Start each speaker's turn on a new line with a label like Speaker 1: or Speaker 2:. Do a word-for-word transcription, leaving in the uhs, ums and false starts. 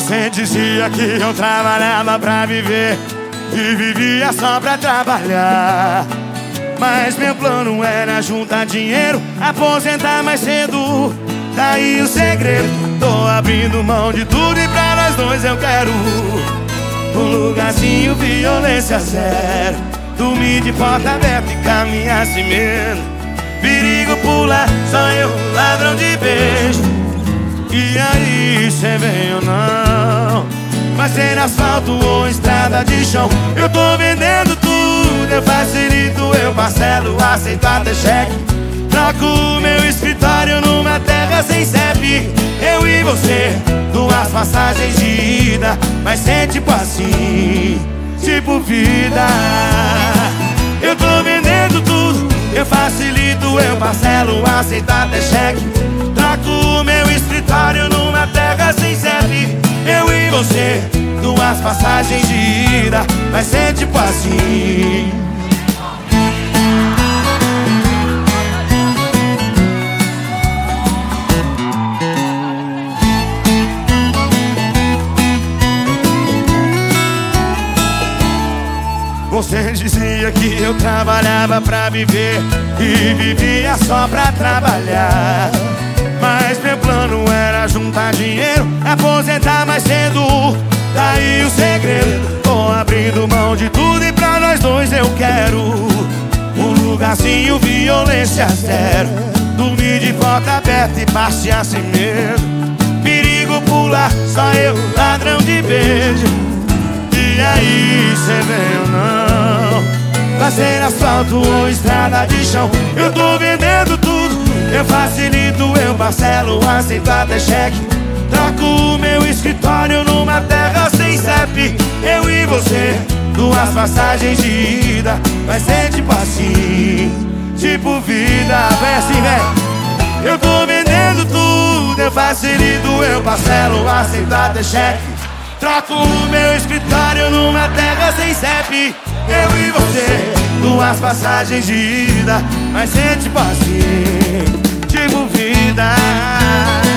Speaker 1: Você dizia que eu trabalhava pra viver e vivia só pra trabalhar. Mas meu plano era juntar dinheiro, aposentar mais cedo. Daí o segredo, tô abrindo mão de tudo e pra nós dois eu quero um lugarzinho, violência zero. Dormir de porta aberta e caminhar sem medo. Perigo pular, só eu, ladrão de beijo. E aí, cê vem ou não? Vai ser asfalto ou estrada de chão. Eu tô vendendo tudo, eu facilito, eu parcelo, aceito até cheque. Troco o meu escritório numa terra sem C E P. Eu e você, duas passagens de ida. Vai ser tipo assim, tipo vida. Eu tô vendendo tudo, eu facilito, eu parcelo, aceito até cheque. Troco o meu escritório numa terra sem C E P. Eu e você, duas passagens de ida. Vai ser tipo assim. Você dizia que eu trabalhava pra viver e vivia só pra trabalhar. Mas meu plano era juntar dinheiro, aposentar mais cedo. Daí o segredo, tô abrindo mão de tudo e pra nós dois eu quero um lugarzinho, violência zero. Dormir de porta aberta e passear sem medo. Perigo pular, só eu, ladrão de beijo. E aí, cê vem ou não? Vai ser asfalto ou estrada de chão. Eu tô vendendo tudo, eu facilito, eu parcelo, aceito até cheque. Troco o meu escritório numa terra sem C E P. Eu e você, duas passagens de ida. Vai ser tipo assim, tipo vida. Vem assim, vem. Eu tô vendendo tudo, eu facilito, eu parcelo, aceito até cheque. Troco o meu escritório numa terra sem C E P. Eu e você, duas passagens de ida. Vai ser tipo assim, tipo vida.